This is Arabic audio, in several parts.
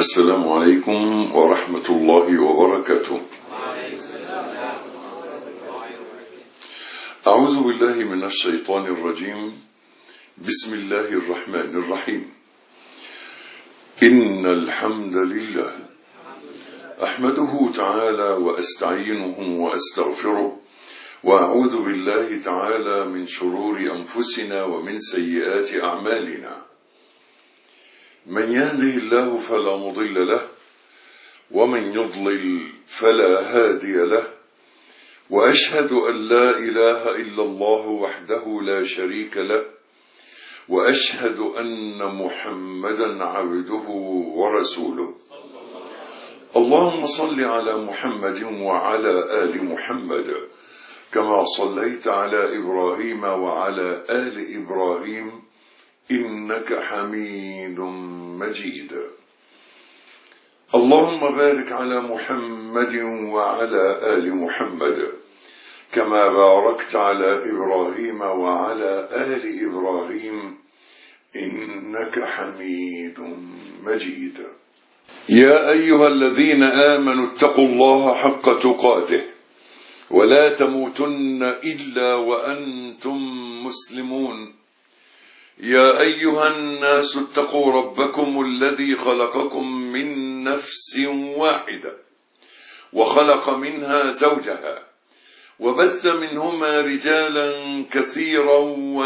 السلام عليكم ورحمة الله وبركاته. أعوذ بالله من الشيطان الرجيم. بسم الله الرحمن الرحيم. إن الحمد لله أحمده تعالى وأستعينه وأستغفره، وأعوذ بالله تعالى من شرور أنفسنا ومن سيئات أعمالنا. من يهده الله فلا مضل له، ومن يضلل فلا هادي له، وأشهد أن لا إله إلا الله وحده لا شريك له، وأشهد أن محمدا عبده ورسوله. اللهم صل على محمد وعلى آل محمد كما صليت على إبراهيم وعلى آل إبراهيم إنك حميد مجيد. اللهم بارك على محمد وعلى آل محمد كما باركت على إبراهيم وعلى آل إبراهيم إنك حميد مجيد. يا أيها الذين آمنوا اتقوا الله حق تقاته ولا تموتن إلا وأنتم مسلمون. يا أيها الناس اتقوا ربكم الذي خلقكم من نفس واحدة وخلق منها زوجها وبث منهما رجالا كثيرا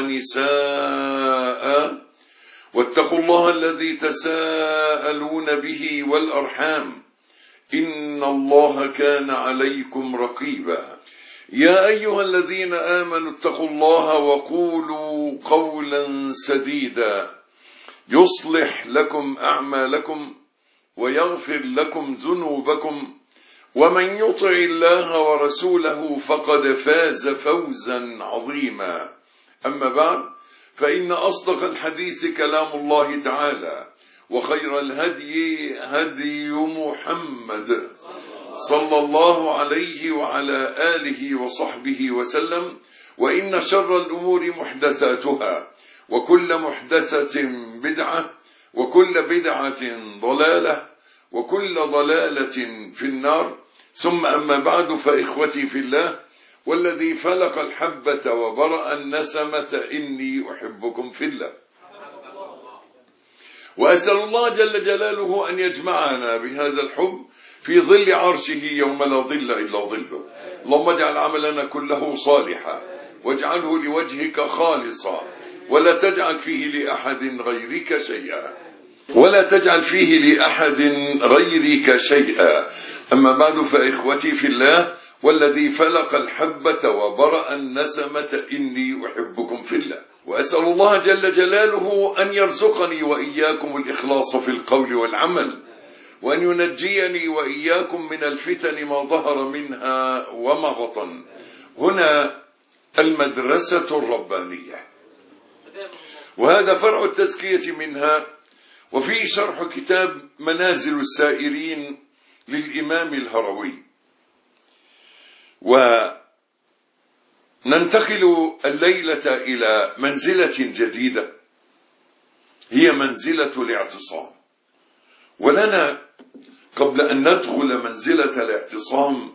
ونساء، واتقوا الله الذي تساءلون به والأرحام إن الله كان عليكم رقيبا. يا أيها الذين آمنوا اتقوا الله وقولوا قولا سديدا يصلح لكم أعمالكم ويغفر لكم ذنوبكم، ومن يطع الله ورسوله فقد فاز فوزا عظيما. أما بعد، فإن أصدق الحديث كلام الله تعالى، وخير الهدي هدي محمد صلى الله عليه وعلى آله وصحبه وسلم، وإن شر الأمور محدثاتها، وكل محدثة بدعة، وكل بدعة ضلالة، وكل ضلالة في النار. ثم أما بعد، فإخوتي في الله والذي فلق الحبة وبرأ النسمة إني أحبكم في الله، وأسأل الله جل جلاله أن يجمعنا بهذا الحب في ظل عرشه يوم لا ظل إلا ظله. اللهم اجعل عملنا كله صالحا، واجعله لوجهك خالصا، ولا تجعل فيه لأحد غيرك شيئا، ولا تجعل فيه لأحد غيرك شيئا. أما بعد، فإخوتي في الله والذي فلق الحبة وبرأ النسمة إني أحبكم في الله، وأسأل الله جل جلاله أن يرزقني وإياكم الإخلاص في القول والعمل، وأن ينجيني وإياكم من الفتن ما ظهر منها وما بطن. هنا المدرسة الربانية، وهذا فرع التزكية منها، وفيه شرح كتاب منازل السائرين للإمام الهروي. وننتقل الليلة إلى منزلة جديدة، هي منزلة الاعتصام. ولنا قبل أن ندخل منزلة الاعتصام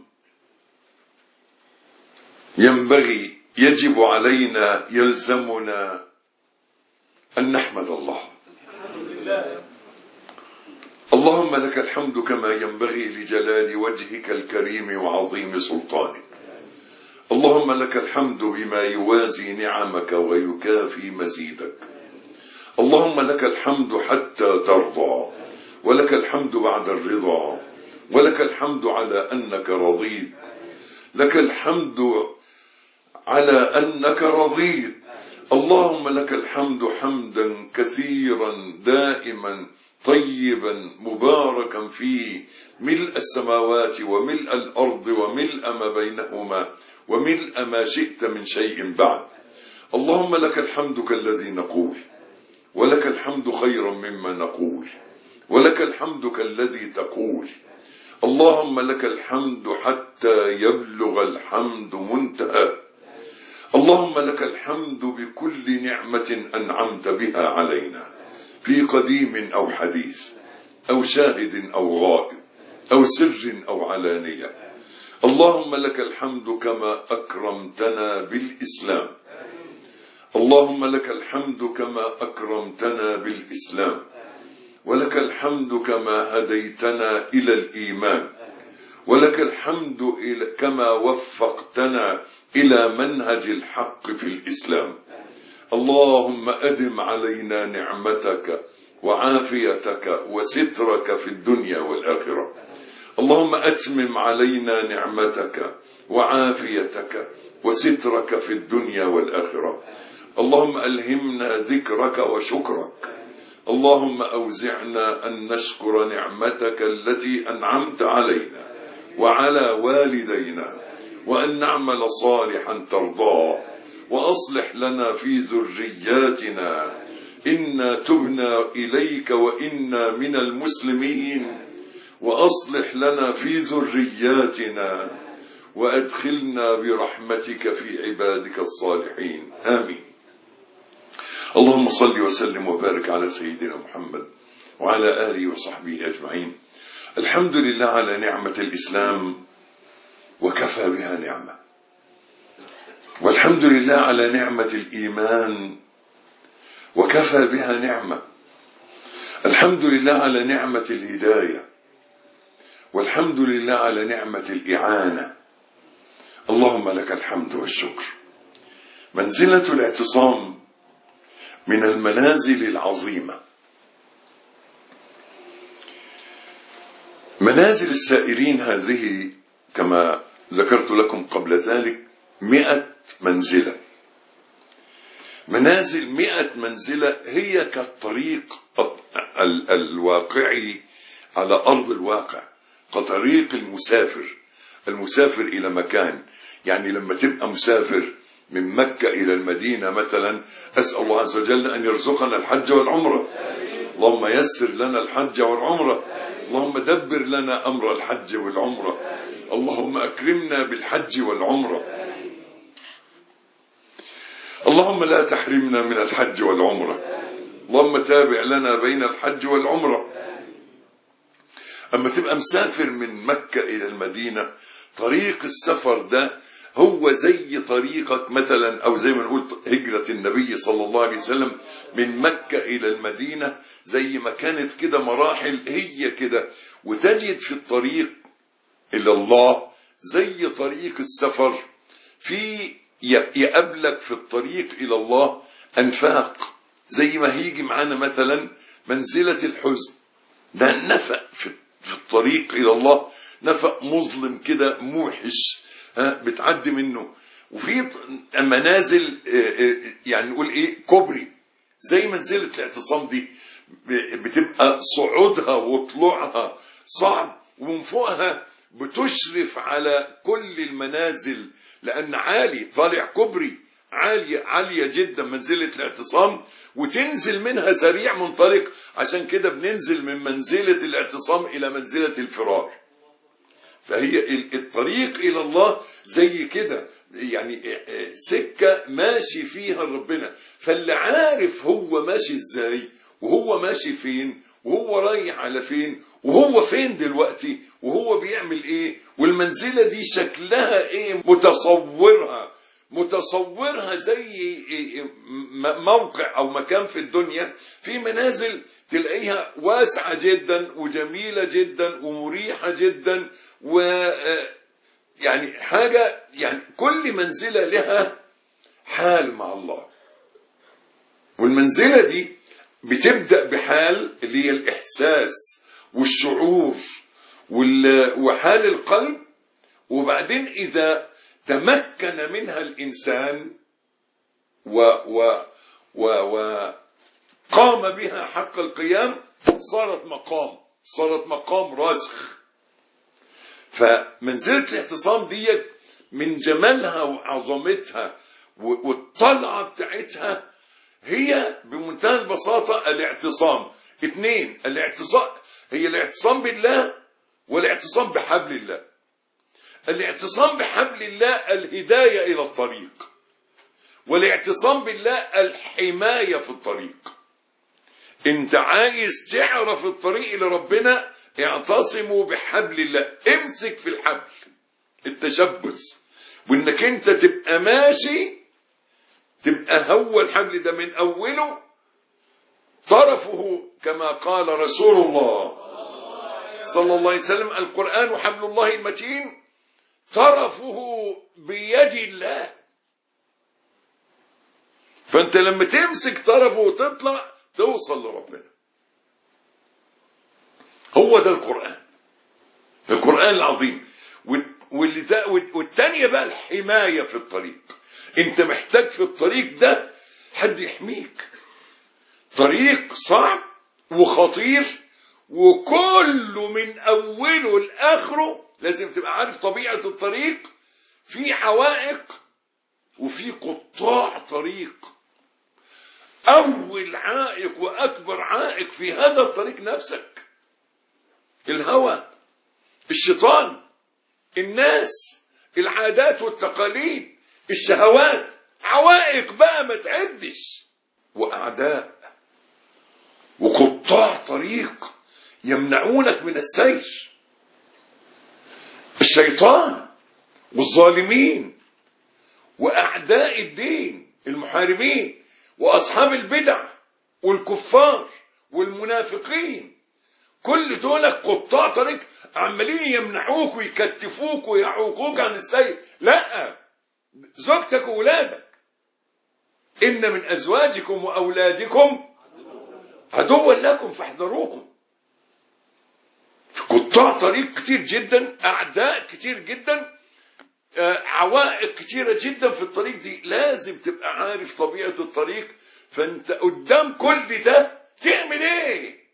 يجب علينا، يلزمنا أن نحمد الله. اللهم لك الحمد كما ينبغي لجلال وجهك الكريم وعظيم سلطانك. اللهم لك الحمد بما يوازي نعمك ويكافي مزيدك. اللهم لك الحمد حتى ترضى، ولك الحمد بعد الرضا، ولك الحمد على أنك رضيت، لك الحمد على أنك رضيت. اللهم لك الحمد حمدا كثيرا دائما طيبا مباركا فيه، ملء السماوات وملء الأرض وملء ما بينهما وملء ما شئت من شيء بعد. اللهم لك الحمد كالذي نقول، ولك الحمد خيرا مما نقول، ولك الحمد كالذي تقول. اللهم لك الحمد حتى يبلغ الحمد منتهى. اللهم لك الحمد بكل نعمة أنعمت بها علينا في قديم أو حديث. أو شاهد أو غائب أو سر أو علانية. اللهم لك الحمد كما أكرمتنا بالإسلام. اللهم لك الحمد كما أكرمتنا بالإسلام، ولك الحمد كما هديتنا إلى الإيمان، ولك الحمد كما وفقتنا إلى منهج الحق في الإسلام. اللهم أدم علينا نعمتك وعافيتك وسترك في الدنيا والآخرة. اللهم أتمم علينا نعمتك وعافيتك وسترك في الدنيا والآخرة. اللهم ألهمنا ذكرك وشكرك. اللهم أوزعنا أن نشكر نعمتك التي أنعمت علينا وعلى والدينا، وأن نعمل صالحا ترضاه، وأصلح لنا في ذرياتنا، إنا تبنا إليك وإنا من المسلمين، وأصلح لنا في ذرياتنا، وأدخلنا برحمتك في عبادك الصالحين. آمين. اللهم صل وسلم وبارك على سيدنا محمد وعلى آله وصحبه أجمعين. الحمد لله على نعمة الإسلام وكفى بها نعمة، والحمد لله على نعمة الإيمان وكفى بها نعمة. الحمد لله على نعمة الهداية، والحمد لله على نعمة الإعانة. اللهم لك الحمد والشكر. منزلة الاعتصام من المنازل العظيمة. منازل السائرين هذه كما ذكرت لكم قبل ذلك 100 منزلة. منازل 100 منزلة هي كالطريق الواقعي على أرض الواقع، كطريق المسافر إلى مكان. يعني لما تبقى مسافر من مكة إلى المدينة مثلا، أسأل الله عز وجل أن يرزقنا الحج والعمرة. اللهم يسر لنا الحج والعمرة، اللهم دبر لنا أمر الحج والعمرة، اللهم أكرمنا بالحج والعمرة، اللهم لا تحرمنا من الحج والعمرة، اللهم تابع لنا بين الحج والعمرة. أما تبقى مسافر من مكة إلى المدينة، طريق السفر ده هو زي طريقك مثلا، أو زي ما نقول هجرة النبي صلى الله عليه وسلم من مكة إلى المدينة، زي ما كانت كده مراحل هي كده. وتجد في الطريق إلى الله زي طريق السفر، في يقابلك في الطريق إلى الله أنفاق، زي ما هيجي معانا مثلا منزلة الحزن، ده النفق في الطريق إلى الله، نفق مظلم كده موحش بتعدي منه. وفي منازل يعني نقول ايه كبري، زي منزلة الاعتصام دي بتبقى صعودها وطلوعها صعب، ومن فوقها بتشرف على كل المنازل، لأن عالي، طالع كبري عالية جدا منزلة الاعتصام، وتنزل منها سريع منطلق. عشان كده بننزل من منزلة الاعتصام إلى منزلة الفرار. فهي الطريق إلى الله زي كده، يعني سكة ماشي فيها ربنا. فاللي عارف هو ماشي ازاي، وهو ماشي فين، وهو رايح على فين، وهو فين دلوقتي، وهو بيعمل ايه، والمنزلة دي شكلها ايه، متصورها زي موقع او مكان في الدنيا. في منازل تلاقيها واسعة جدا وجميلة جدا ومريحة جدا، و يعني حاجة، يعني كل منزلة لها حال مع الله. والمنزلة دي بتبدأ بحال اللي هي الإحساس والشعور وحال القلب، وبعدين إذا تمكن منها الإنسان وقام بها حق القيام، صارت مقام راسخ. فمنزلة الاعتصام دي من جمالها وعظمتها والطلعة بتاعتها هي بمنتهى البساطة الاعتصام. 2، الاعتصام بالله والاعتصام بحبل الله. الاعتصام بحبل الله الهداية إلى الطريق، والاعتصام بالله الحماية في الطريق. انت عايز تعرف الطريق لربنا، اعتصموا بحبل الله، امسك في الحبل. التشبث وانك انت تبقى ماشي، تبقى هو الحبل ده من اوله طرفه كما قال رسول الله صلى الله عليه وسلم: القرآن حبل الله المتين طرفه بيد الله. فانت لما تمسك طرفه وتطلع توصل لربنا. هو ده القرآن العظيم. والتانية بقى الحماية في الطريق. انت محتاج في الطريق ده حد يحميك. طريق صعب وخطير، وكله من اوله لاخره لازم تبقى عارف طبيعة الطريق. في عوائق وفي قطاع طريق. اول عائق واكبر عائق في هذا الطريق نفسك، الهوى، الشيطان، الناس، العادات والتقاليد، الشهوات. عوائق بقى ما تعدش، واعداء وقطاع طريق يمنعونك من السير. الشيطان والظالمين واعداء الدين، المحاربين واصحاب البدع والكفار والمنافقين، كل دول قطاع طريق عمالين يمنعوك ويكتفوك ويعوقوك عن السير. لا، زوجتك وولادك: إن من أزواجكم وأولادكم عدوا لكم فاحذروهم. في قطاع طريق كتير جدا، أعداء كتير جدا، عوائق كتيرة جدا في الطريق دي. لازم تبقى عارف طبيعة الطريق. فأنت قدام كل ده تعمل إيه؟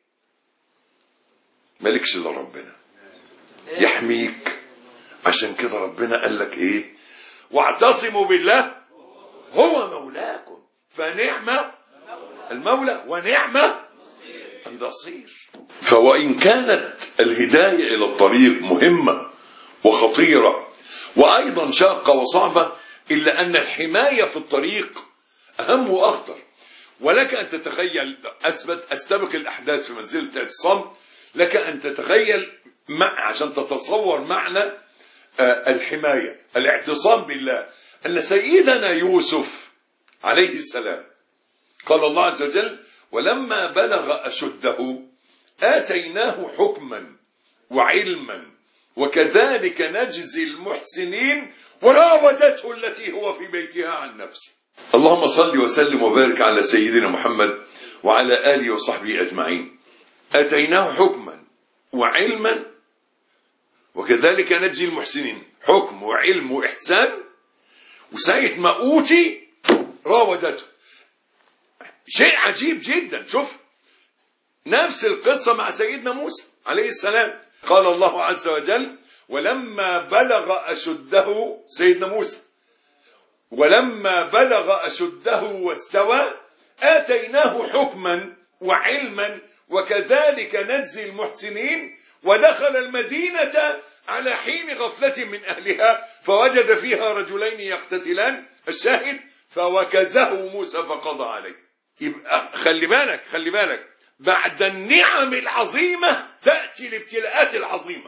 مالكش إلا ربنا يحميك. عشان كده ربنا قال لك إيه؟ واعتصموا بالله هو مولاكم فنعم المولى ونعم النصير. فوإن كانت الهداية إلى الطريق مهمة وخطيرة وأيضا شاقة وصعبة، إلا أن الحماية في الطريق أهم وأخطر. ولك أن تتخيل، أستبق الأحداث في منزلة الاعتصام، لك أن تتخيل عشان تتصور معنى الحماية، الاعتصام بالله، أن سيدنا يوسف عليه السلام قال الله عز وجل: ولما بلغ أشده آتيناه حكما وعلما وكذلك نجزي المحسنين وراودته التي هو في بيتها عن نفسه. اللهم صل وسلم وبارك على سيدنا محمد وعلى آله وصحبه أجمعين. آتيناه حكما وعلما وكذلك نجزي المحسنين. حكم وعلم وإحسان، وساعة ما أوتي راودته. شيء عجيب جدا. شوف نفس القصة مع سيدنا موسى عليه السلام. قال الله عز وجل: ولما بلغ أشده، سيدنا موسى، ولما بلغ أشده واستوى آتيناه حكما وعلما وكذلك نجزي المحسنين ودخل المدينة على حين غفلة من أهلها فوجد فيها رجلين يقتتلان. الشاهد: فوكزه موسى فقضى عليه. يبقى خلي بالك بعد النعم العظيمة تأتي الابتلاءات العظيمة.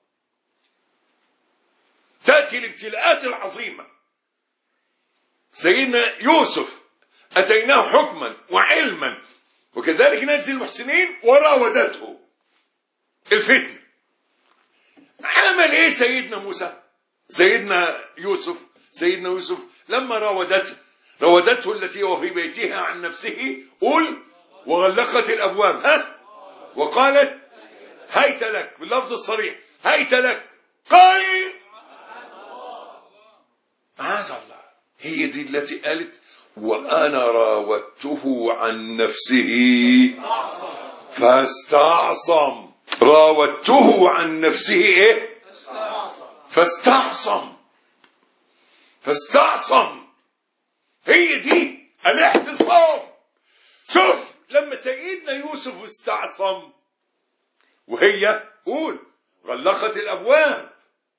سيدنا يوسف أتيناه حكما وعلما وكذلك نجزي المحسنين وراودته الفتنة. عمل ايه سيدنا يوسف لما راودته التي هو في بيتها عن نفسه، قل وغلقت الابواب وقالت هيت لك، باللفظ الصريح هيت لك، قال معاذ الله. هي دي التي قالت: وانا راودته عن نفسه فاستعصم. راودته عن نفسه ايه؟ فاستعصم. هي دي الاعتصام. شوف لما سيدنا يوسف استعصم وهي قول غلقت الابواب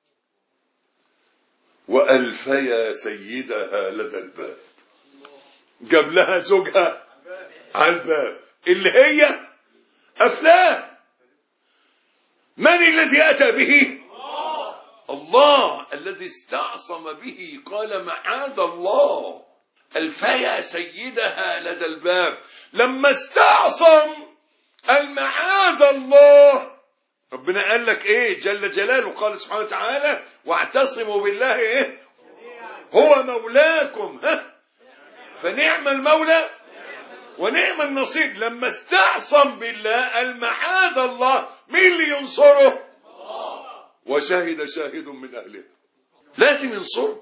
والفيا سيدها لدى الباب، جاب لها زوجها على الباب اللي هي أفلام. من الذي أتى به؟ الله الذي استعصم به. قال معاذ الله. الفيا سيدها لدى الباب لما استعصم المعاذ الله. ربنا قال لك ايه جل جلاله؟ قال سبحانه وتعالى واعتصموا بالله ايه هو مولاكم فنعم المولى ونعم النصير. لما استعصم بالله المعاذ الله، مين اللي ينصره؟ وشهد شاهد من أهله. لازم ينصره.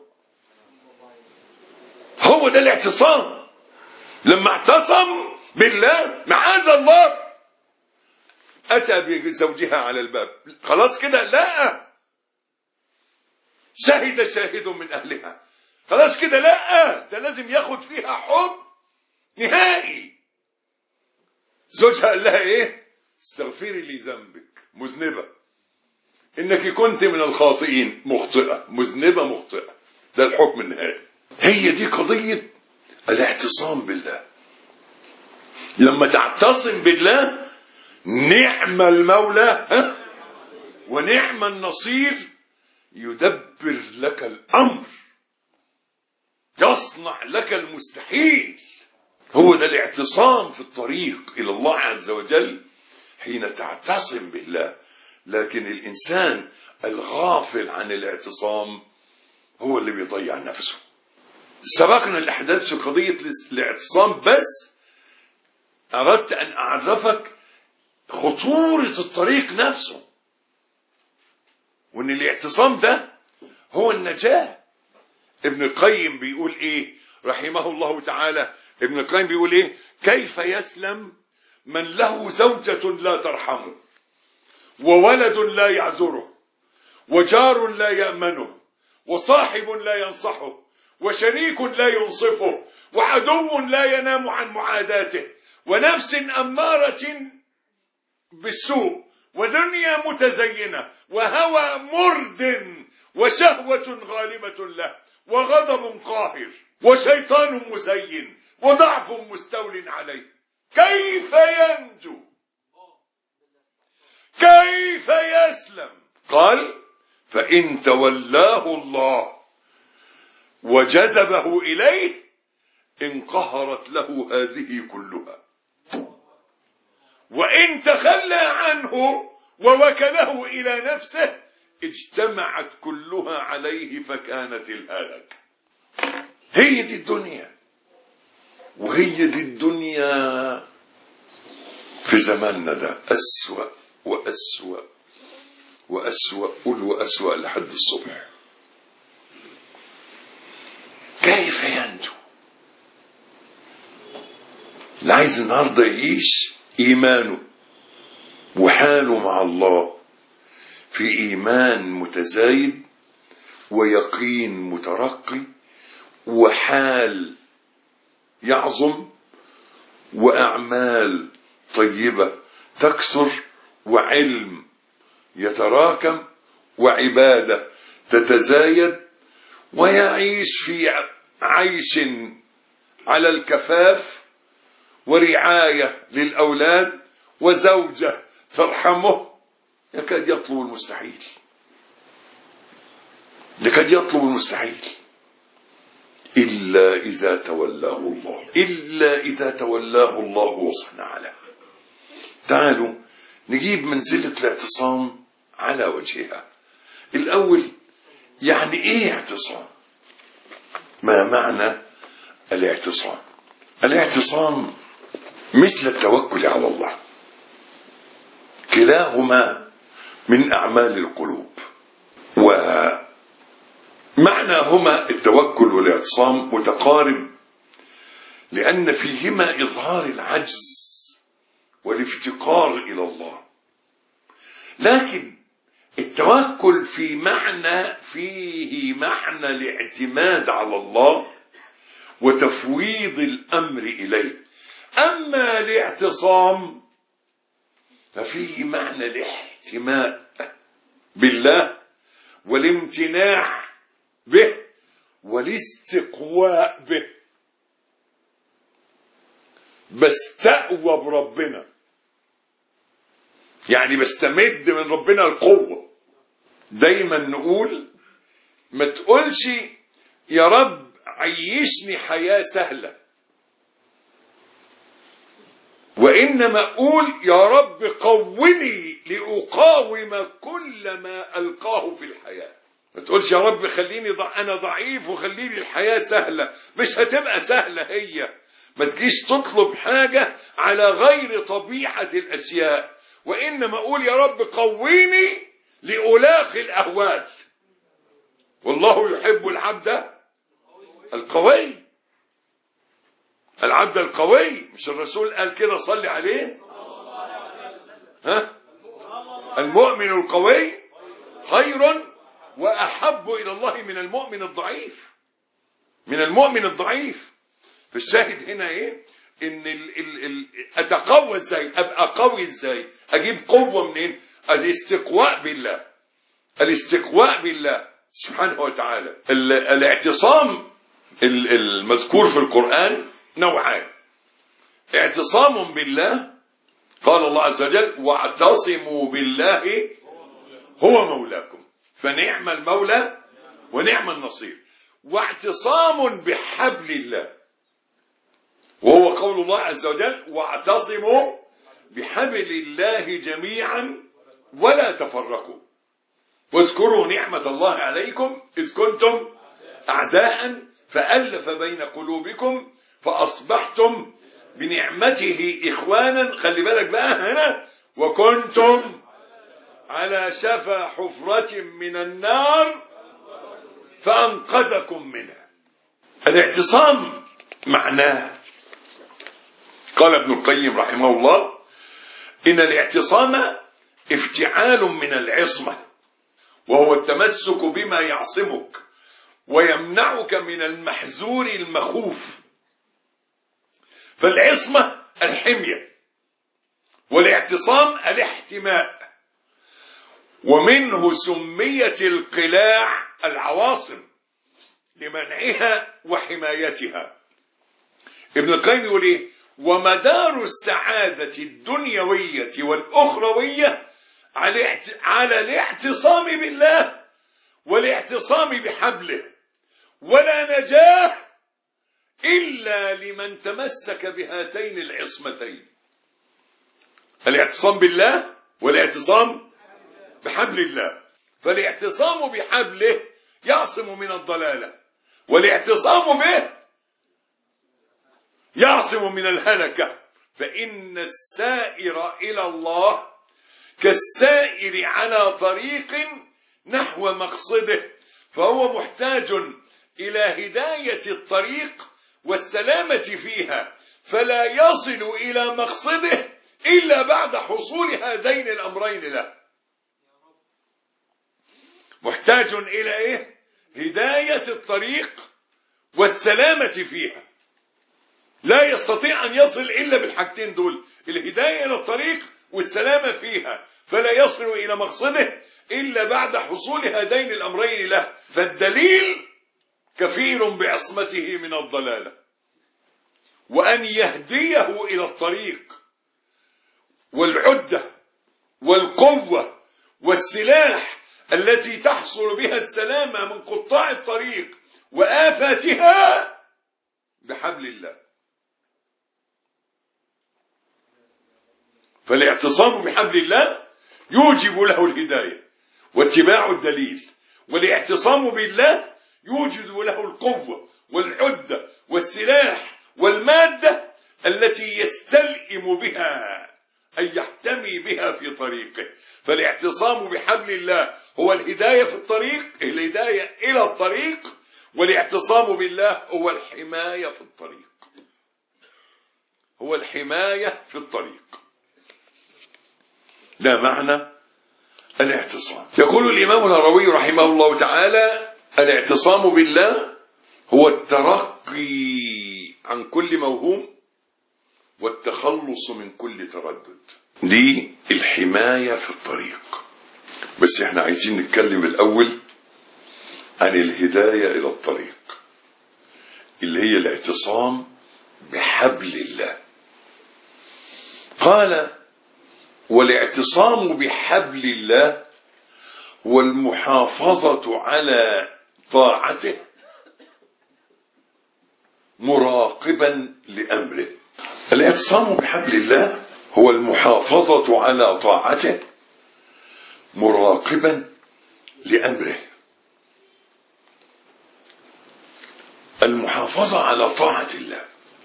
هو ده الاعتصام. لما اعتصم بالله معاذ الله أتى بزوجها على الباب. خلاص كده؟ لا. شهد شاهد من أهلها. خلاص كده؟ لا، ده لازم ياخد فيها حب نهائي. زوجها قال لها ايه؟ استغفري لي ذنبك، مذنبة، انك كنت من الخاطئين، مخطئة، مذنبة مخطئة. ده الحكم النهائي. هي دي قضية الاعتصام بالله. لما تعتصم بالله نعم المولى ونعم النصير. يدبر لك الأمر، يصنع لك المستحيل. هو ده الاعتصام في الطريق إلى الله عز وجل حين تعتصم بالله. لكن الإنسان الغافل عن الاعتصام هو اللي بيضيع نفسه. سبقنا الأحداث في قضية الاعتصام، بس أردت أن أعرفك خطورة الطريق نفسه، وأن الاعتصام ده هو النجاة. ابن القيم بيقول إيه رحمه الله تعالى؟ ابن القيم بيقول إيه؟ كيف يسلم من له زوجة لا ترحمه، وولد لا يعذره، وجار لا يأمنه، وصاحب لا ينصحه، وشريك لا ينصفه، وعدو لا ينام عن معاداته، ونفس أمارة بالسوء، ودنيا متزينة، وهوى مرد، وشهوة غالبة له، وغضب قاهر، وشيطان مزين، وضعف مستول عليه. كيف ينجو؟ كيف يسلم؟ قال فإن تولاه الله وجذبه إليه انقهرت له هذه كلها، وإن تخلى عنه ووكله إلى نفسه اجتمعت كلها عليه فكانت الهلاك. هي دي الدنيا، وهي دي الدنيا في زماننا ده أسوأ وأسوأ وأسوأ، قل وأسوأ لحد الصبح. كيف ينجو؟ اللي عايز النهارده يعيش إيمانه وحاله مع الله في إيمان متزايد ويقين مترقي وحال يعظم وأعمال طيبة تكثر وعلم يتراكم وعبادة تتزايد، ويعيش في عيش على الكفاف ورعاية للأولاد وزوجة ترحمه. يكاد يطلب المستحيل، يكاد يطلب المستحيل، إلا إذا تولاه الله، إلا إذا تولاه الله وصنع له. تعالوا نجيب منزلة الاعتصام على وجهها. الأول، يعني إيه اعتصام؟ ما معنى الاعتصام؟ الاعتصام مثل التوكل على الله، كلاهما من أعمال القلوب. ومعناهما التوكل والاعتصام متقارب، لأن فيهما إظهار العجز والافتقار إلى الله. لكن التوكل فيه معنى الاعتماد على الله وتفويض الأمر إليه. أما الاعتصام ففيه معنى الاحتماء بالله والامتناع به والاستقواء به. بستقوى بربنا، يعني بستمد من ربنا القوة. دايما نقول ما تقولش يا رب عيشني حياة سهلة، وإنما أقول يا رب قوني لأقاوم كل ما ألقاه في الحياة. ما تقولش يا رب خليني أنا ضعيف وخليني الحياة سهلة، مش هتبقى سهلة هي. ما تجيش تطلب حاجة على غير طبيعة الأشياء، وإنما أقول يا رب قويني لألاقي الأهوال، والله يحب العبد القوي. العبد القوي، مش الرسول قال كده صلي عليه؟ المؤمن القوي خير وأحب إلى الله من المؤمن الضعيف، من المؤمن الضعيف. فالشاهد هنا ايه؟ ان اتقوى ازاي؟ ابقى قوي ازاي؟ اجيب قوة منين؟ الاستقواء بالله، الاستقواء بالله سبحانه وتعالى. الاعتصام المذكور في القرآن نوعان: اعتصام بالله، قال الله عز وجل واعتصموا بالله هو مولاكم فنعم المولى ونعم النصير. واعتصام بحبل الله، وهو قول الله عز وجل واعتصموا بحبل الله جميعا ولا تفرقوا واذكروا نعمة الله عليكم إذ كنتم أعداء فألف بين قلوبكم فأصبحتم بنعمته إخوانا. خلي بالك بقى هنا، وكنتم على شفا حفرة من النار فأنقذكم منها. الاعتصام معناه، قال ابن القيم رحمه الله: إن الاعتصام افتعال من العصمة، وهو التمسك بما يعصمك ويمنعك من المحذور المخوف. فالعصمة الحمية، والاعتصام الاحتماء، ومنه سميت القلاع العواصم لمنعها وحمايتها. ابن القيم يقول ايه؟ ومدار السعادة الدنيوية والأخروية على الاعتصام بالله والاعتصام بحبله، ولا نجاة إلا لمن تمسك بهاتين العصمتين: الاعتصام بالله والاعتصام بحبل الله. فالاعتصام بحبله يعصم من الضلالة، والاعتصام به يعصم من الهلكة. فإن السائر إلى الله كالسائر على طريق نحو مقصده، فهو محتاج إلى هداية الطريق والسلامة فيها، فلا يصل إلى مقصده إلا بعد حصول هذين الأمرين له. محتاج إلى إيه؟ هداية الطريق والسلامة فيها. لا يستطيع أن يصل إلا بالحاجتين دول: الهداية إلى الطريق والسلامة فيها، فلا يصل إلى مقصده إلا بعد حصول هذين الأمرين له. فالدليل كفيل بعصمته من الضلالة، وأن يهديه إلى الطريق والعدة والقوة والسلاح التي تحصل بها السلامة من قطاع الطريق وآفاتها بحبل الله. فالاعتصام بحبل الله يوجب له الهداية واتباع الدليل، والاعتصام بالله يوجد له القوة والعدة والسلاح والمادة التي يستلئم بها أن يحتمي بها في طريقه. فالاعتصام بحبل الله هو الهداية في الطريق، الهداية إلى الطريق، والاعتصام بالله هو الحماية في الطريق، هو الحماية في الطريق. ده معنى الاعتصام. يقول الإمام الهروي رحمه الله تعالى: الاعتصام بالله هو الترقي عن كل موهوم والتخلص من كل تردد. دي الحماية في الطريق. بس احنا عايزين نتكلم الأول عن الهداية إلى الطريق، اللي هي الاعتصام بحبل الله. قال: والاعتصام بحبل الله والمحافظة على طاعته مراقبا لأمره. الاعتصام بحبل الله هو المحافظة على طاعته مراقبا لأمره. المحافظة على طاعة الله.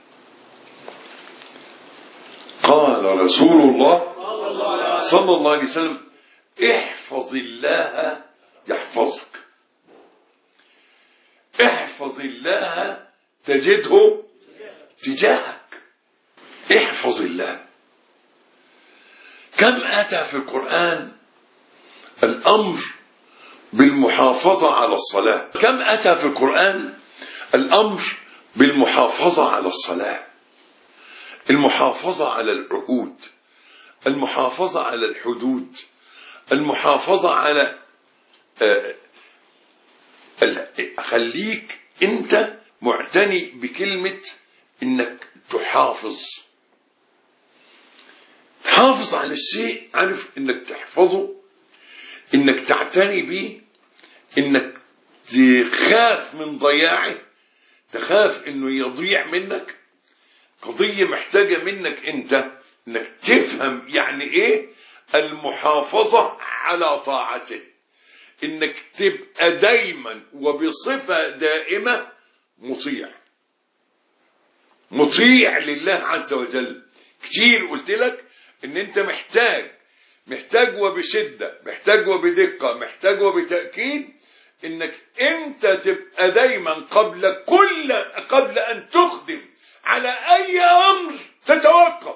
قال رسول الله صلى الله عليه وسلم: احفظ الله يحفظك، احفظ الله تجده تجاهك. احفظ الله. كم أتى في القرآن الأمر بالمحافظة على الصلاة؟ كم أتى في القرآن الأمر بالمحافظة على الصلاة، المحافظة على العهود، المحافظة على الحدود، المحافظة على خليك أنت معتني بكلمة إنك تحافظ على الشيء، عارف إنك تحفظه، إنك تعتني به، إنك تخاف من ضياعه، تخاف إنه يضيع منك. قضية محتاجة منك أنت إنك تفهم يعني إيه المحافظة على طاعته، إنك تبقى دايما وبصفة دائمة مطيع لله عز وجل. كتير قلت لك إن أنت محتاج وبشدة، محتاج وبدقة، محتاج وبتأكيد إنك أنت تبقى دايما قبل أن تقدم على أي أمر تتوقف.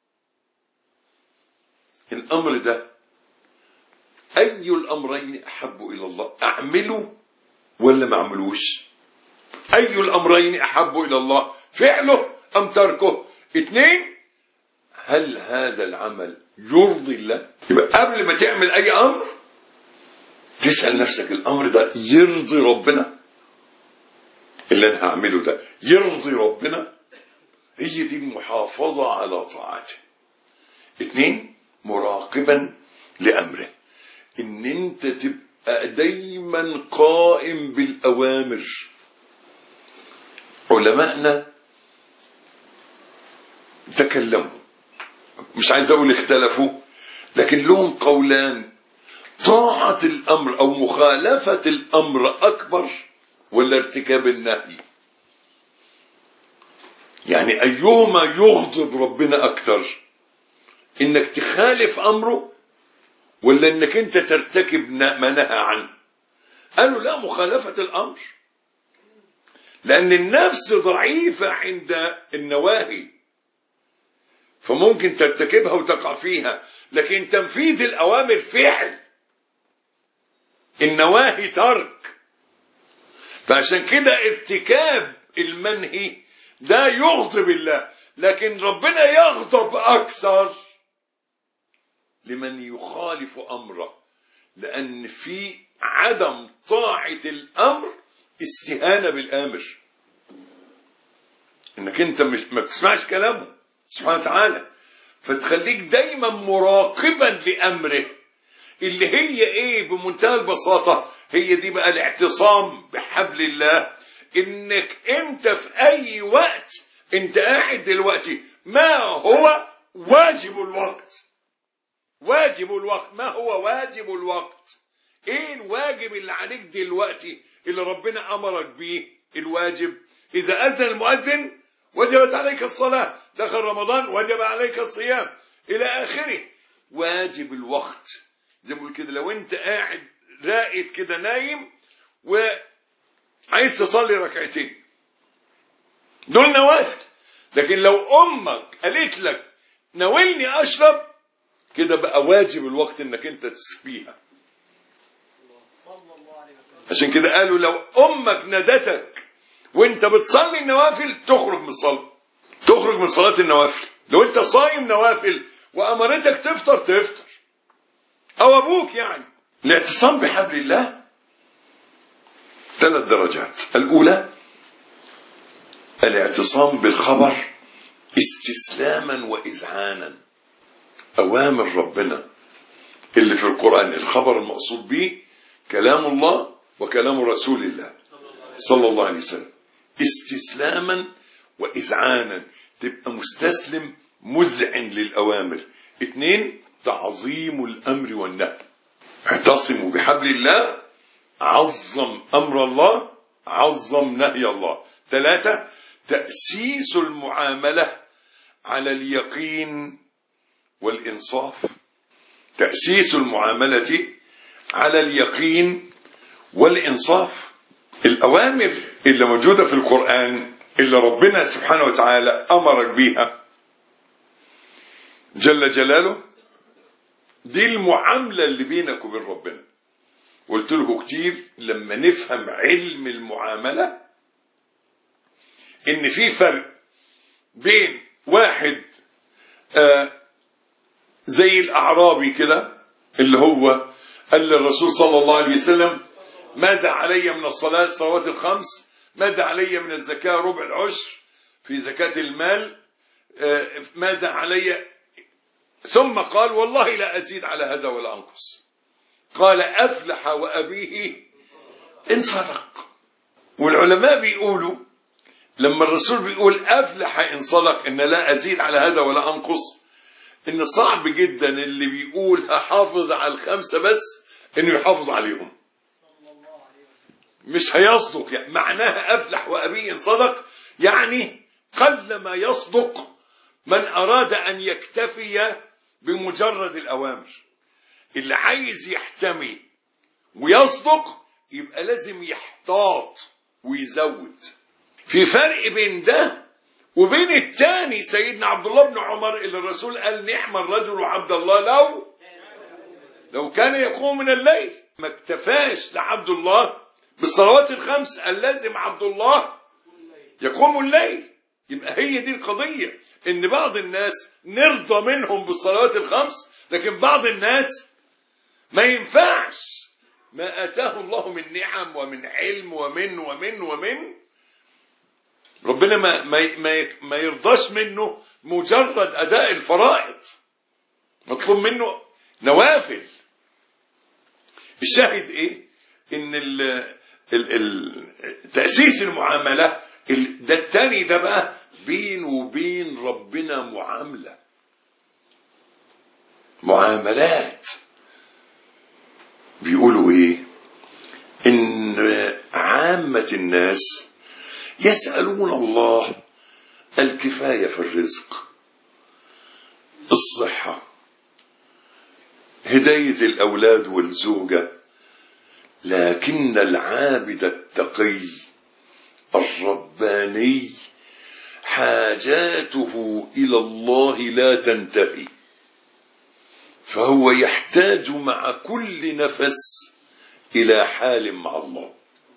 الأمر ده أي الأمرين أحب إلى الله، أعمله ولا ما أعملوش؟ أي الأمرين أحب إلى الله، فعله أم تركه؟ 2، هل هذا العمل يرضي الله؟ يبقى قبل ما تعمل أي أمر تسأل نفسك: الأمر ده يرضي ربنا؟ اللي أنا هعمله ده يرضي ربنا؟ هي دي المحافظة على طاعته. 2، مراقبا لأمره، إن أنت تبقى دايما قائم بالأوامر. علماءنا تكلموا، مش عايز أقول اختلفوا، لكن لهم قولان: طاعة الأمر أو مخالفة الأمر أكبر ولا ارتكاب النهي؟ يعني أيهما يغضب ربنا أكتر، إنك تخالف أمره ولا إنك أنت ترتكب ما نهى عنه؟ قالوا لا، مخالفة الأمر، لأن النفس ضعيفة عند النواهي فممكن ترتكبها وتقع فيها، لكن تنفيذ الأوامر فعل، النواهي ترك. فعشان كده ارتكاب المنهي ده يغضب الله، لكن ربنا يغضب أكثر لمن يخالف أمره، لأن في عدم طاعة الأمر استهانة بالآمر، إنك أنت ما بتسمعش كلامه سبحانه وتعالى، فتخليك دايما مراقبا لأمره، اللي هي إيه بمنتهى البساطة؟ هي دي بقى الاعتصام بحبل الله. إنك أنت في أي وقت أنت قاعد دلوقتي، ما هو واجب الوقت؟ واجب الوقت، ما هو واجب الوقت؟ ايه الواجب اللي عليك دلوقتي اللي ربنا امرك بيه؟ الواجب: اذا اذن المؤذن وجبت عليك الصلاة، دخل رمضان وجب عليك الصيام، الى اخره. واجب الوقت زي ما بقول كده، لو انت قاعد راقد كده نايم وعايز تصلي ركعتين، دول نوافل. لكن لو امك قالت لك ناولني اشرب، كده بقى واجب الوقت انك انت تسقيها. عشان كده قالوا لو امك نادتك وانت بتصلي النوافل تخرج من الصلاة، تخرج من صلاة النوافل. لو انت صايم نوافل وامرتك تفطر، او ابوك يعني. الاعتصام بحبل الله 3 درجات. الاولى الاعتصام بالخبر استسلاما واذعانا. أوامر ربنا اللي في القرآن الخبر المقصود به كلام الله وكلام رسول الله صلى الله عليه وسلم، استسلاما وإذعانا، تبقى مستسلم مذعن للأوامر. 2 تعظيم الأمر والنهي، اعتصموا بحبل الله، عظم أمر الله، عظم نهي الله. 3 تأسيس المعاملة على اليقين والإنصاف، تأسيس المعاملة على اليقين والإنصاف. الأوامر اللي موجودة في القرآن اللي ربنا سبحانه وتعالى أمرك بيها جل جلاله، دي المعاملة اللي بينك وبين ربنا. قلت لكم كتير لما نفهم علم المعاملة إن في فرق بين واحد زي الأعرابي كده اللي هو قال للرسول صلى الله عليه وسلم ماذا علي من الصلاة الصلوات الخمس، ماذا علي من الزكاة ربع العشر في زكاة المال، ماذا علي، ثم قال والله لا أزيد على هذا ولا أنقص. قال أفلح وأبيه إن صدق. والعلماء بيقولوا لما الرسول بيقول أفلح إن صدق إن لا أزيد على هذا ولا أنقص، إن صعب جدا اللي بيقول هحافظ على الخمسة بس إنه يحافظ عليهم، مش هيصدق. يعني معناها أفلح وأبيه إن صدق يعني قل ما يصدق من أراد أن يكتفي بمجرد الأوامر. اللي عايز يحتمي ويصدق يبقى لازم يحتاط ويزود. في فرق بين ده وبين الثاني سيدنا عبد الله بن عمر اللي الرسول قال نعم الرجل عبد الله لو كان يقوم من الليل. ما اكتفاش لعبد الله بالصلوات الخمس، قال لازم عبد الله يقوم الليل. يبقى هي دي القضية، ان بعض الناس نرضى منهم بالصلوات الخمس، لكن بعض الناس ما ينفعش ما آتاه الله من نعم ومن علم ومن ربنا ما يرضاش منه مجرد أداء الفرائض، مطلوب منه نوافل. الشاهد ايه؟ ان تأسيس المعاملة ده التاني ده بقى بين وبين ربنا معاملات. بيقولوا ايه؟ ان عامة الناس يسألون الله الكفاية في الرزق، الصحة، هداية الأولاد والزوجة، لكن العابد التقي الرباني حاجاته إلى الله لا تنتهي، فهو يحتاج مع كل نفس إلى حال مع الله.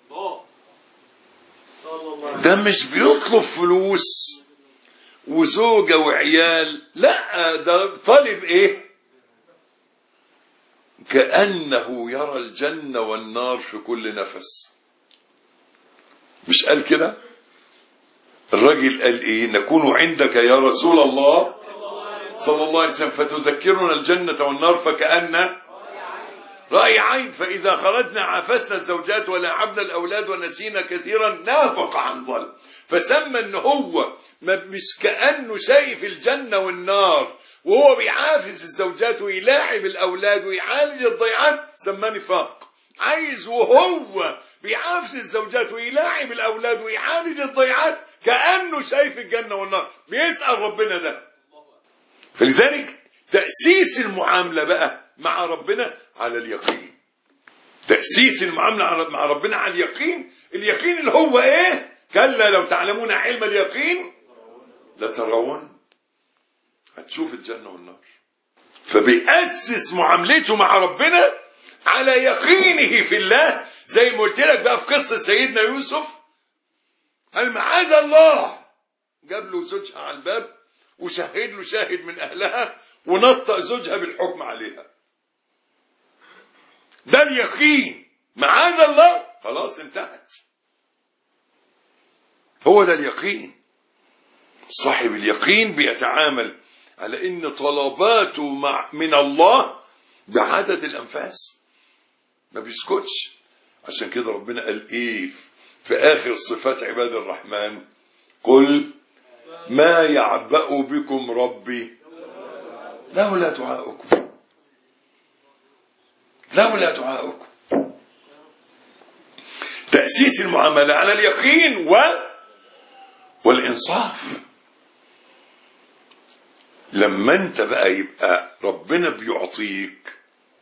ده مش بيطلب فلوس وزوجة وعيال، لا، ده طالب ايه؟ كأنه يرى الجنة والنار في كل نفس. مش قال كده؟ الرجل قال ايه؟ نكون عندك يا رسول الله صلى الله عليه وسلم فتذكرنا الجنة والنار فكأن رأي عين، فإذا خرجنا عافسنا الزوجات ولاعبنا الأولاد ونسينا كثيرا نافق عن ظلم. فسمى ان هو مش كأنه شايف الجنة والنار وهو بيعافس الزوجات ويلاعب الأولاد ويعالج الضيعات، سماه نفاق. عايز وهو بيعافس الزوجات ويلاعب الأولاد ويعالج الضيعات كأنه شايف الجنة والنار، بيسأل ربنا ده. فلذلك تأسيس المعاملة بقى مع ربنا على اليقين، تأسيس المعاملة مع ربنا على اليقين. اليقين اللي هو ايه؟ كلا لو تعلمون علم اليقين لترون، هتشوف الجنة والنار. فبيأسس معاملته مع ربنا على يقينه في الله. زي ما قلت لك بقى في قصة سيدنا يوسف، قال معاذ الله، جاب له زوجها على الباب وشهد له شاهد من أهلها ونطق زوجها بالحكم عليها. ده اليقين، معاذ الله، خلاص انتهت. هو ده اليقين. صاحب اليقين بيتعامل على ان طلباته من الله بعدد الانفاس، ما بيسكتش. عشان كده ربنا قال ايه في اخر صفات عباد الرحمن؟ قل ما يعبأ بكم ربي لولا دعاؤكم، لولا دعاؤكم. تأسيس المعاملة على اليقين والإنصاف. لما انت بقى يبقى ربنا بيعطيك،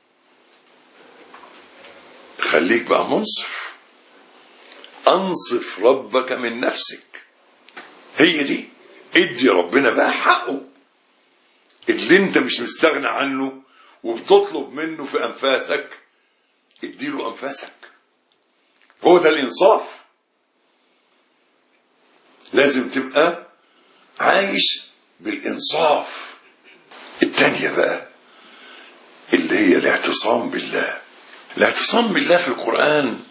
خليك بقى منصف. انصف ربك من نفسك، هي دي. ادي ربنا بقى حقه اللي انت مش مستغنى عنه وبتطلب منه في انفاسك، اديله انفاسك. هو ده الانصاف. لازم تبقى عايش بالانصاف. التانية بقى اللي هي الاعتصام بالله. الاعتصام بالله في القرآن،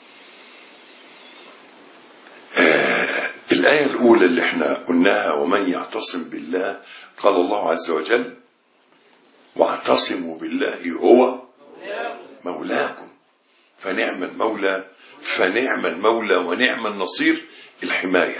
الآية الأولى اللي احنا قلناها ومن يعتصم بالله، قال الله عز وجل واعتصموا بالله هو مولاكم فنعم المولى، فنعم المولى ونعم النصير، الحماية.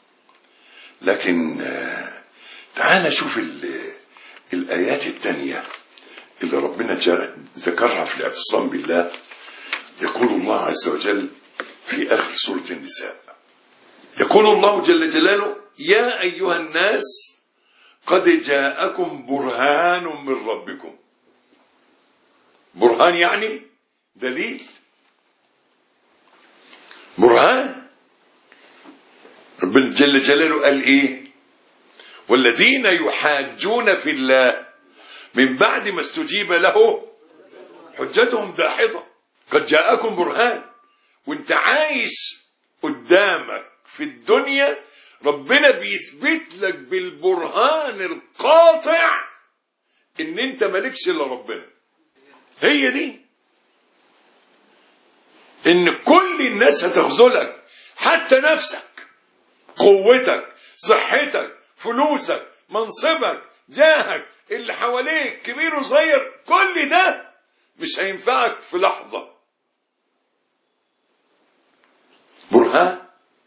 لكن تعال شوف الآيات التانية اللي ربنا ذكرها في الاعتصام بالله. يقول الله عز وجل في آخر سورة النساء، يقول الله جل جلاله يا أيها الناس قد جاءكم برهان من ربكم. برهان يعني دليل، برهان. ربنا جل جلاله قال ايه؟ والذين يحاجون في الله من بعد ما استجيب له حجتهم داحضة. قد جاءكم برهان، وانت عايش قدامك في الدنيا ربنا بيثبت لك بالبرهان القاطع ان انت مالكش الا ربنا. هي دي ان كل الناس هتخذلك، حتى نفسك، قوتك، صحتك، فلوسك، منصبك، جاهك، اللي حواليك كبير وصغير، كل ده مش هينفعك في لحظة. برهان،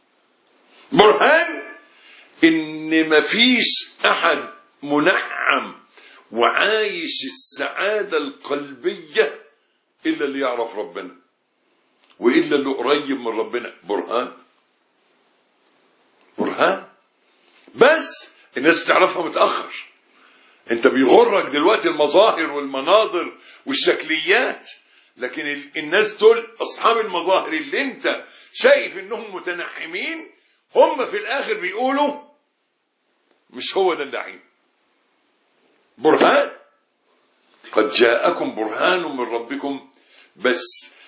برهان ان مفيش احد منعم وعايش السعادة القلبية الا اللي يعرف ربنا والا اللي قريب من ربنا. برهان، برهان. بس الناس بتعرفها متأخر. انت بيغرك دلوقتي المظاهر والمناظر والشكليات، لكن الناس دول اصحاب المظاهر اللي انت شايف انهم متنعمين، هم في الاخر بيقولوا مش هو ده النعيم. برهان. قد جاءكم برهان من ربكم. بس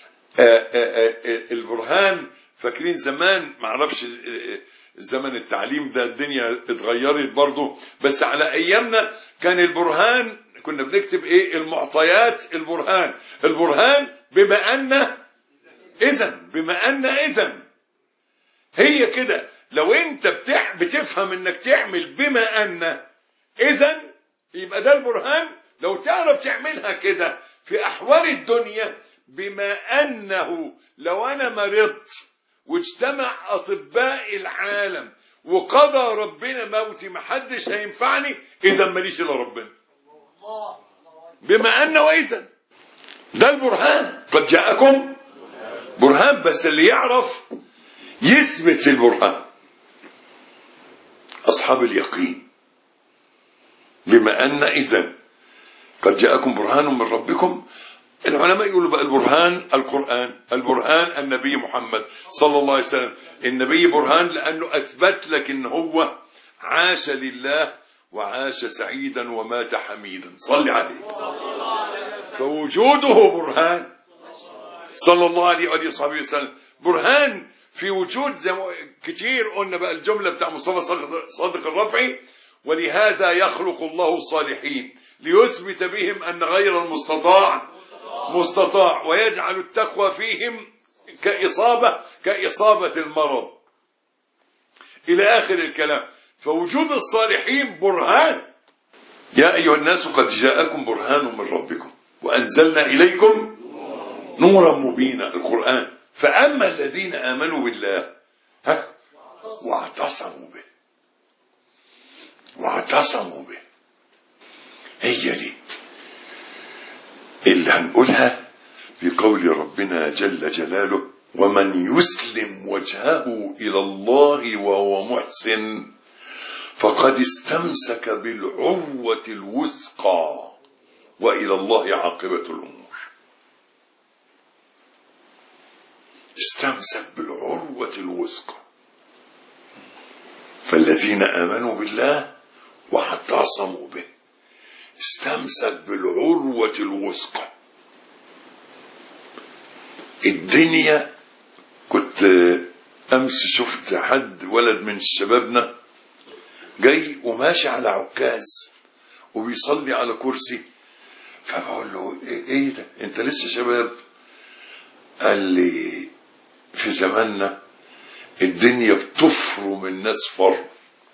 البرهان، فاكرين زمان، معرفش زمن التعليم ده الدنيا اتغيرت برضو، بس على ايامنا كان البرهان كنا بنكتب ايه؟ المعطيات. البرهان، البرهان بما ان اذن، بما ان اذن. هي كده. لو انت بتفهم انك تعمل بما ان اذن، يبقى ده البرهان. لو تعرف تعملها كده في احوال الدنيا، بما انه لو انا مرضت واجتمع اطباء العالم وقضى ربنا موتي محدش هينفعني، اذا ماليش الا ربنا. بما ان واذا، ده البرهان. قد جاءكم برهان. بس اللي يعرف يثبت البرهان اصحاب اليقين. بما ان اذا قد جاءكم برهان من ربكم. العلماء يقولوا بقى البرهان القرآن، البرهان النبي محمد صلى الله عليه وسلم. النبي برهان لأنه أثبت لك إن هو عاش لله وعاش سعيدا ومات حميدا. صلي عليه. فوجوده برهان صلى الله عليه وآله وصحبه وسلم. برهان في وجود زي كتير قلنا بقى الجملة بتاع مصطفى صادق الرفعي، ولهذا يخلق الله الصالحين ليثبت بهم أن غير المستطاع مستطاع، ويجعل التقوى فيهم كإصابة المرض، إلى آخر الكلام. فوجود الصالحين برهان. يا أيها الناس قد جاءكم برهان من ربكم وأنزلنا إليكم نورا مبينا، القرآن. فأما الذين آمنوا بالله واعتصموا به هي دي اللي هنقولها في قول ربنا جل جلاله: ومن يسلم وجهه إلى الله وهو محسن فقد استمسك بالعروة الوثقى وإلى الله عاقبة الأمور. استمسك بالعروة الوثقى. فالذين آمنوا بالله واعتصموا به استمسك بالعروة الوثقى. الدنيا، كنت أمس شفت حد ولد من شبابنا جاي وماشي على عكاز وبيصلي على كرسي، فبقول له ايه ده انت لسه شباب؟ قال لي في زماننا الدنيا بتفرم الناس فرم.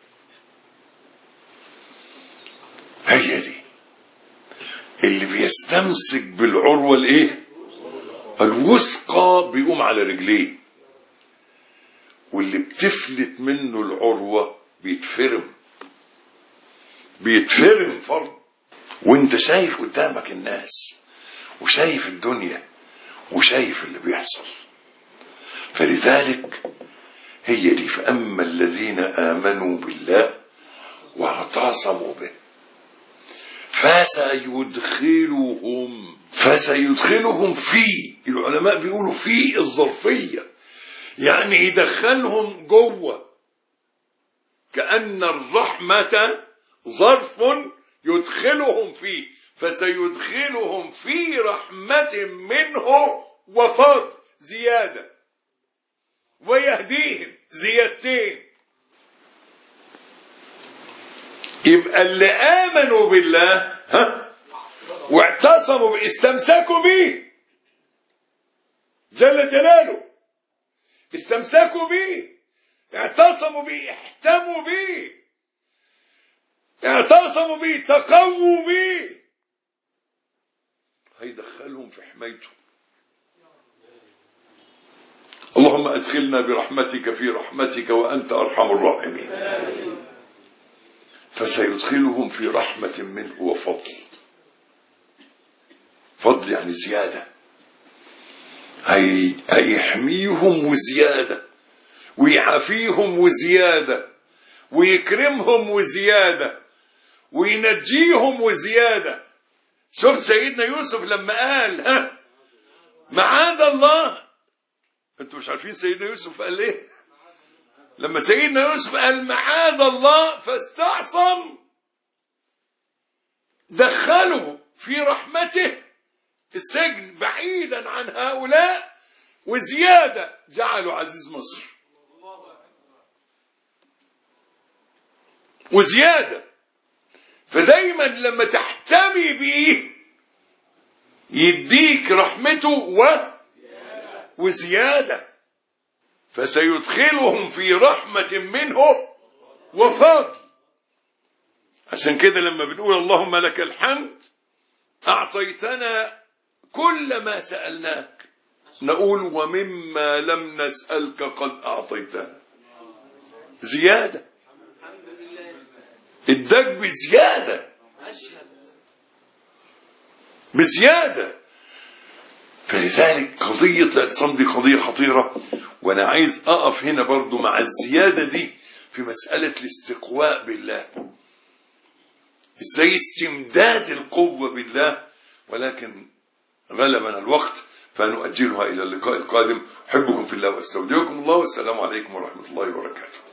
هي دي اللي بيستمسك بالعروة الايه الوثقى بيقوم على رجليه، واللي بتفلت منه العروة بيتفرم فرم. وانت شايف قدامك الناس وشايف الدنيا وشايف اللي بيحصل. فلذلك هي دي: فأما الذين آمنوا بالله واعتصموا به فسيدخلهم في، العلماء بيقولوا في الظرفية، يعني يدخلهم جوه، كأن الرحمة ظرف يدخلهم فيه، فسيدخلهم في رحمة منه وفضل زيادة، ويهديهم زيادتين. يبقى اللي آمنوا بالله واعتصموا به، استمسكوا به جل جلاله، استمسكوا به، اعتصموا به، احتموا به، اعتصموا به، تقووا به، هيدخلهم في حمايته. اللهم ادخلنا برحمتك في رحمتك وأنت أرحم الراحمين. فسيدخلهم في رحمة منه وفضل. فضل يعني زيادة، هيحميهم وزيادة، ويعافيهم وزيادة، ويكرمهم وزيادة، وينجيهم وزيادة. شفت سيدنا يوسف لما قال معاذ الله؟ انتوا مش عارفين سيدنا يوسف قال ايه؟ لما سيدنا يوسف قال معاذ الله فاستعصم، دخله في رحمته السجن بعيدا عن هؤلاء، وزيادة جعله عزيز مصر، وزيادة. فدايما لما تحتمي بيه يديك رحمته وزيادة. فسيدخلهم في رحمة منه وفضل. عشان كده لما بنقول اللهم لك الحمد أعطيتنا كل ما سألناك، نقول ومما لم نسألك قد أعطيتنا زيادة. اداك بزيادة. فلذلك قضية الاعتصام دي قضية خطيرة. وانا عايز اقف هنا برضو مع الزيادة دي في مسألة الاستقواء بالله، ازاي استمداد القوة بالله. ولكن غلبنا الوقت فنؤجلها الى اللقاء القادم. احبكم في الله واستودعكم الله، والسلام عليكم ورحمة الله وبركاته.